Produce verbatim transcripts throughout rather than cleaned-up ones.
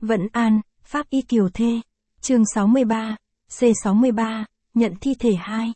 Vẫn An, Pháp Y Kiều Thê. Chương sáu mươi ba, C sáu mươi ba, nhận thi thể hai.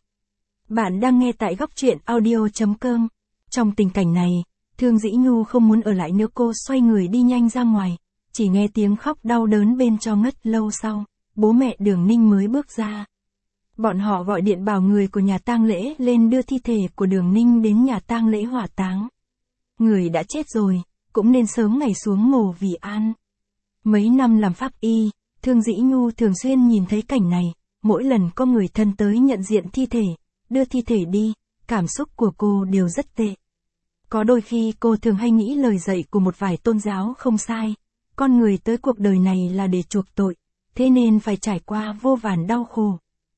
Bạn đang nghe tại góc truyện audio.com. Trong tình cảnh này, Thương Dĩ Nhu không muốn ở lại nữa, cô xoay người đi nhanh ra ngoài, chỉ nghe tiếng khóc đau đớn bên cho ngất lâu sau, bố mẹ Đường Ninh mới bước ra. Bọn họ gọi điện bảo người của nhà tang lễ lên đưa thi thể của Đường Ninh đến nhà tang lễ hỏa táng. Người đã chết rồi, cũng nên sớm ngày xuống mồ vì an. Mấy năm làm pháp y, Thương Dĩ Nhu thường xuyên nhìn thấy cảnh này, mỗi lần có người thân tới nhận diện thi thể, đưa thi thể đi, cảm xúc của cô đều rất tệ. Có đôi khi cô thường hay nghĩ lời dạy của một vài tôn giáo không sai, con người tới cuộc đời này là để chuộc tội, thế nên phải trải qua vô vàn đau khổ.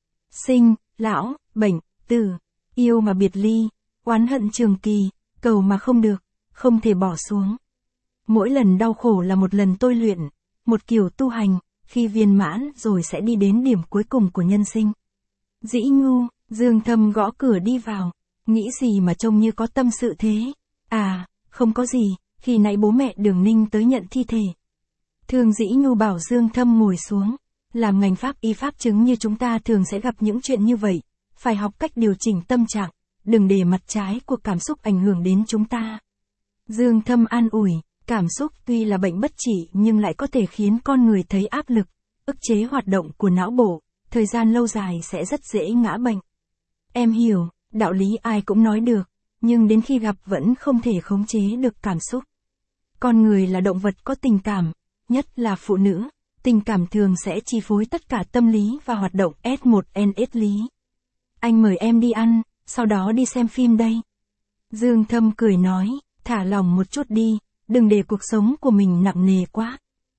Sinh, lão, bệnh, tử, yêu mà biệt ly, oán hận trường kỳ, cầu mà không được, không thể bỏ xuống. Mỗi lần đau khổ là một lần tôi luyện, một kiểu tu hành, khi viên mãn rồi sẽ đi đến điểm cuối cùng của nhân sinh. Dĩ Nhu, Dương Thâm gõ cửa đi vào, nghĩ gì mà trông như có tâm sự thế? À, không có gì, khi nãy bố mẹ Đường Ninh tới nhận thi thể. Thương Dĩ Nhu bảo Dương Thâm ngồi xuống, làm ngành pháp y pháp chứng như chúng ta thường sẽ gặp những chuyện như vậy, phải học cách điều chỉnh tâm trạng, đừng để mặt trái của cảm xúc ảnh hưởng đến chúng ta. Dương Thâm an ủi, cảm xúc tuy là bệnh bất trị nhưng lại có thể khiến con người thấy áp lực, ức chế hoạt động của não bộ, thời gian lâu dài sẽ rất dễ ngã bệnh. Em hiểu, đạo lý ai cũng nói được, nhưng đến khi gặp vẫn không thể khống chế được cảm xúc. Con người là động vật có tình cảm, nhất là phụ nữ, tình cảm thường sẽ chi phối tất cả tâm lý và hoạt động S một N S lý. Anh mời em đi ăn, sau đó đi xem phim đây. Dương Thâm cười nói, thả lòng một chút đi, đừng để cuộc sống của mình nặng nề quá.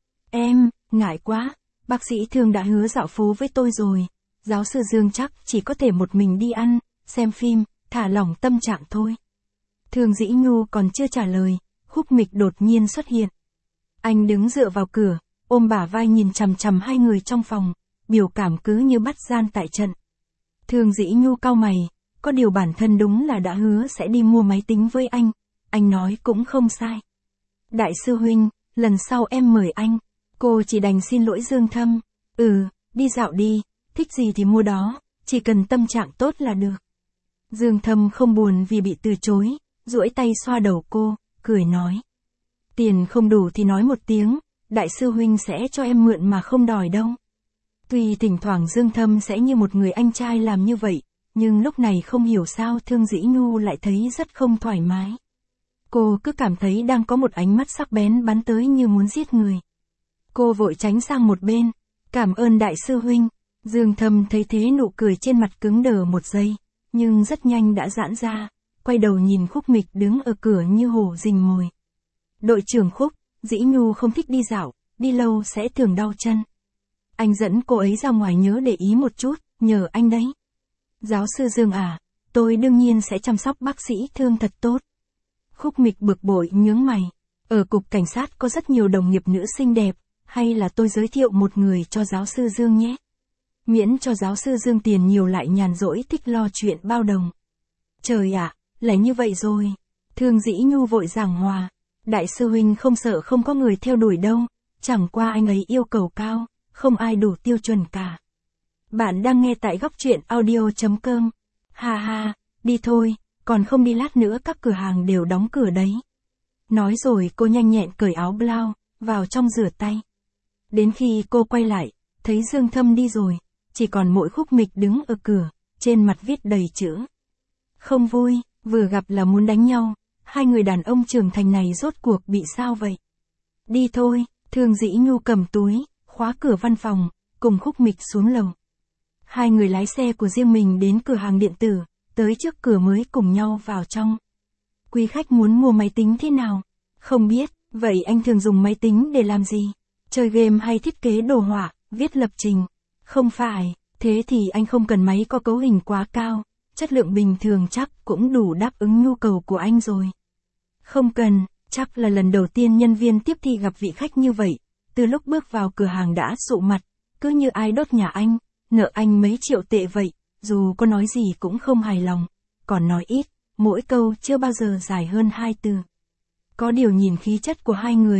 Em, ngại quá, bác sĩ Thương đã hứa dạo phố với tôi rồi, giáo sư Dương chắc chỉ có thể một mình đi ăn, xem phim, thả lỏng tâm trạng thôi. Thương Dĩ Nhu còn chưa trả lời, Khúc Mịch đột nhiên xuất hiện. Anh đứng dựa vào cửa, ôm bả vai nhìn chằm chằm hai người trong phòng, biểu cảm cứ như bắt gian tại trận. Thương Dĩ Nhu cau mày, có điều bản thân đúng là đã hứa sẽ đi mua máy tính với anh, anh nói cũng không sai. Đại sư huynh, lần sau em mời anh. Cô chỉ đành xin lỗi Dương Thâm. Ừ, đi dạo đi, thích gì thì mua đó, chỉ cần tâm trạng tốt là được. Dương Thâm không buồn vì bị từ chối, duỗi tay xoa đầu cô, cười nói. Tiền không đủ thì nói một tiếng, đại sư huynh sẽ cho em mượn mà không đòi đâu. Tuy thỉnh thoảng Dương Thâm sẽ như một người anh trai làm như vậy, nhưng lúc này không hiểu sao Thương Dĩ Nhu lại thấy rất không thoải mái. Cô cứ cảm thấy đang có một ánh mắt sắc bén bắn tới như muốn giết người. Cô vội tránh sang một bên, cảm ơn đại sư huynh. Dương Thâm thấy thế nụ cười trên mặt cứng đờ một giây, nhưng rất nhanh đã giãn ra, quay đầu nhìn Khúc Mịch đứng ở cửa như hổ rình mồi. Đội trưởng Khúc, Dĩ Nhu không thích đi dạo, đi lâu sẽ thường đau chân. Anh dẫn cô ấy ra ngoài nhớ để ý một chút, nhờ anh đấy. Giáo sư Dương à, tôi đương nhiên sẽ chăm sóc bác sĩ Thương thật tốt. Khúc Mịch bực bội nhướng mày, ở cục cảnh sát có rất nhiều đồng nghiệp nữ xinh đẹp, hay là tôi giới thiệu một người cho giáo sư Dương nhé. Miễn cho giáo sư Dương tiền nhiều lại nhàn rỗi thích lo chuyện bao đồng. Trời ạ, là như vậy rồi. Thương Dĩ Nhu vội giảng hòa, đại sư huynh không sợ không có người theo đuổi đâu, chẳng qua anh ấy yêu cầu cao, không ai đủ tiêu chuẩn cả. Bạn đang nghe tại góc truyện audio.com. Ha ha, đi thôi, còn không đi lát nữa các cửa hàng đều đóng cửa đấy. Nói rồi cô nhanh nhẹn cởi áo blau, vào trong rửa tay. Đến khi cô quay lại, thấy Dương Thâm đi rồi, chỉ còn mỗi Khúc Mịch đứng ở cửa, trên mặt viết đầy chữ. Không vui, vừa gặp là muốn đánh nhau, hai người đàn ông trưởng thành này rốt cuộc bị sao vậy? Đi thôi, Thương Dĩ Nhu cầm túi, khóa cửa văn phòng, cùng Khúc Mịch xuống lầu. Hai người lái xe của riêng mình đến cửa hàng điện tử, tới trước cửa mới cùng nhau vào trong. Quý khách muốn mua máy tính thế nào? Không biết, vậy anh thường dùng máy tính để làm gì? Chơi game hay thiết kế đồ họa, viết lập trình? Không phải, thế thì anh không cần máy có cấu hình quá cao, chất lượng bình thường chắc cũng đủ đáp ứng nhu cầu của anh rồi. Không cần, chắc là lần đầu tiên nhân viên tiếp thị gặp vị khách như vậy, từ lúc bước vào cửa hàng đã sụ mặt, cứ như ai đốt nhà anh, nợ anh mấy triệu tệ vậy, dù có nói gì cũng không hài lòng, còn nói ít, mỗi câu chưa bao giờ dài hơn hai từ. Có điều nhìn khí chất của hai người,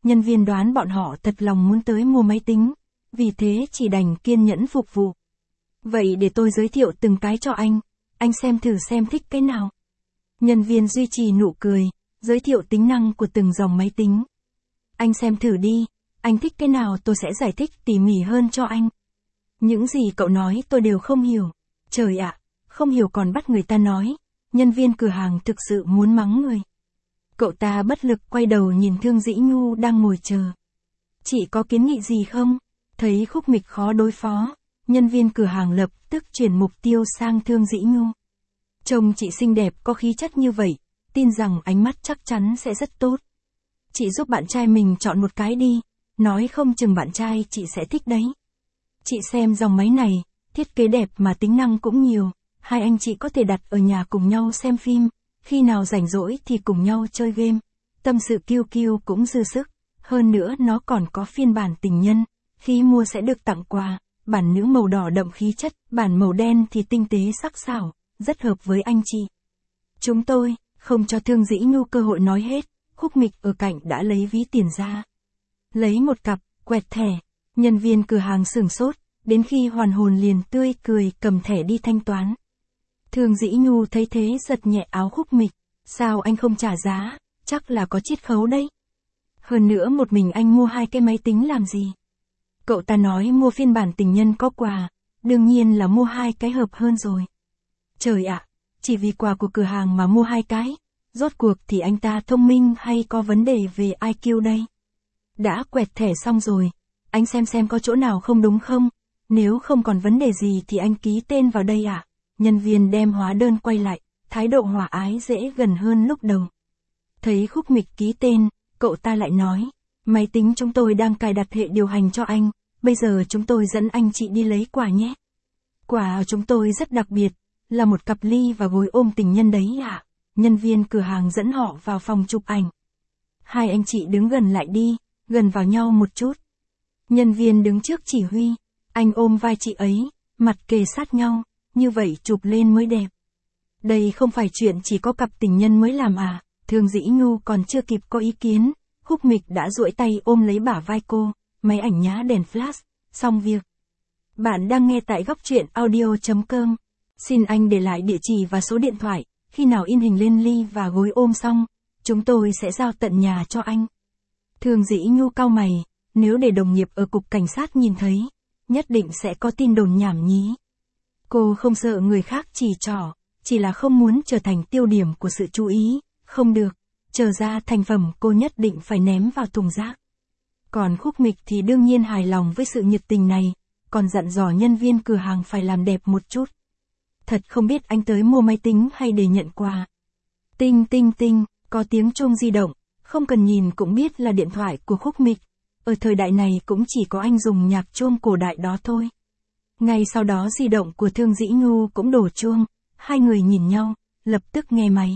Nhân viên đoán bọn họ thật lòng muốn tới mua máy tính, vì thế chỉ đành kiên nhẫn phục vụ. Vậy để tôi giới thiệu từng cái cho anh, anh xem thử xem thích cái nào. Nhân viên duy trì nụ cười, giới thiệu tính năng của từng dòng máy tính. Anh xem thử đi, anh thích cái nào tôi sẽ giải thích tỉ mỉ hơn cho anh. Những gì cậu nói tôi đều không hiểu. Trời ạ, không hiểu còn bắt người ta nói. Nhân viên cửa hàng thực sự muốn mắng người. Cậu ta bất lực quay đầu nhìn Thương Dĩ Nhu đang ngồi chờ. Chị có kiến nghị gì không? Thấy Khúc Mịch khó đối phó, nhân viên cửa hàng lập tức chuyển mục tiêu sang Thương Dĩ Nhu. Trông chị xinh đẹp có khí chất như vậy, tin rằng ánh mắt chắc chắn sẽ rất tốt. Chị giúp bạn trai mình chọn một cái đi, nói không chừng bạn trai chị sẽ thích đấy. Chị xem dòng máy này, thiết kế đẹp mà tính năng cũng nhiều, hai anh chị có thể đặt ở nhà cùng nhau xem phim, khi nào rảnh rỗi thì cùng nhau chơi game, tâm sự kiêu kiêu cũng dư sức, hơn nữa nó còn có phiên bản tình nhân, khi mua sẽ được tặng quà, bản nữ màu đỏ đậm khí chất, bản màu đen thì tinh tế sắc sảo, rất hợp với anh chị. Chúng tôi, không cho Thương Dĩ Nhu cơ hội nói hết, Khúc Mịch ở cạnh đã lấy ví tiền ra. Lấy một cặp, quẹt thẻ, nhân viên cửa hàng sửng sốt, đến khi hoàn hồn liền tươi cười cầm thẻ đi thanh toán. Thương Dĩ Nhu thấy thế giật nhẹ áo Khúc Mịch, sao anh không trả giá, chắc là có chiết khấu đấy. Hơn nữa một mình anh mua hai cái máy tính làm gì? Cậu ta nói mua phiên bản tình nhân có quà, đương nhiên là mua hai cái hợp hơn rồi. Trời ạ, chỉ vì quà của cửa hàng mà mua hai cái, rốt cuộc thì anh ta thông minh hay có vấn đề về i kiu đây? Đã quẹt thẻ xong rồi, anh xem xem có chỗ nào không đúng không, nếu không còn vấn đề gì thì anh ký tên vào đây ạ. Nhân viên đem hóa đơn quay lại, thái độ hòa ái dễ gần hơn lúc đầu. Thấy Khúc Mịch ký tên, cậu ta lại nói, máy tính chúng tôi đang cài đặt hệ điều hành cho anh, bây giờ chúng tôi dẫn anh chị đi lấy quà nhé. Quà chúng tôi rất đặc biệt, là một cặp ly và gối ôm tình nhân đấy ạ. Nhân viên cửa hàng dẫn họ vào phòng chụp ảnh. Hai anh chị đứng gần lại đi, gần vào nhau một chút. Nhân viên đứng trước chỉ huy, anh ôm vai chị ấy, mặt kề sát nhau, như vậy chụp lên mới đẹp. Đây không phải chuyện chỉ có cặp tình nhân mới làm à, Thương Dĩ Nhu còn chưa kịp có ý kiến, Khúc Mịch đã duỗi tay ôm lấy bả vai cô, máy ảnh nhá đèn flash, xong việc. Bạn đang nghe tại góc truyện audio chấm com. Xin anh để lại địa chỉ và số điện thoại, khi nào in hình lên ly và gối ôm xong, chúng tôi sẽ giao tận nhà cho anh. Thương Dĩ Nhu cau mày, nếu để đồng nghiệp ở cục cảnh sát nhìn thấy, nhất định sẽ có tin đồn nhảm nhí. Cô không sợ người khác chỉ trỏ, chỉ là không muốn trở thành tiêu điểm của sự chú ý, không được, trở ra thành phẩm cô nhất định phải ném vào thùng rác. Còn Khúc Mịch thì đương nhiên hài lòng với sự nhiệt tình này, còn dặn dò nhân viên cửa hàng phải làm đẹp một chút. Thật không biết anh tới mua máy tính hay để nhận quà. Tinh tinh tinh, có tiếng chuông di động, không cần nhìn cũng biết là điện thoại của Khúc Mịch. Ở thời đại này cũng chỉ có anh dùng nhạc chuông cổ đại đó thôi. Ngay sau đó di động của Thương Dĩ Nhu cũng đổ chuông, hai người nhìn nhau, lập tức nghe máy.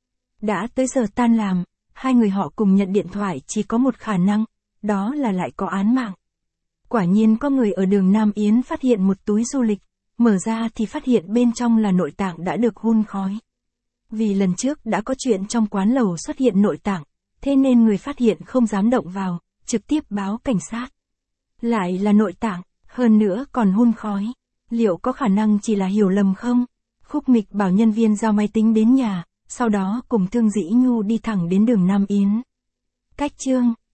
Đã tới giờ tan làm, hai người họ cùng nhận điện thoại chỉ có một khả năng, đó là lại có án mạng. Quả nhiên có người ở đường Nam Yến phát hiện một túi du lịch, mở ra thì phát hiện bên trong là nội tạng đã được hun khói. Vì lần trước đã có chuyện trong quán lẩu xuất hiện nội tạng, thế nên người phát hiện không dám động vào, trực tiếp báo cảnh sát. Lại là nội tạng, hơn nữa còn hun khói. Liệu có khả năng chỉ là hiểu lầm không? Khúc Mịch bảo nhân viên giao máy tính đến nhà, sau đó cùng Thương Dĩ Nhu đi thẳng đến đường Nam Yến. Cách chương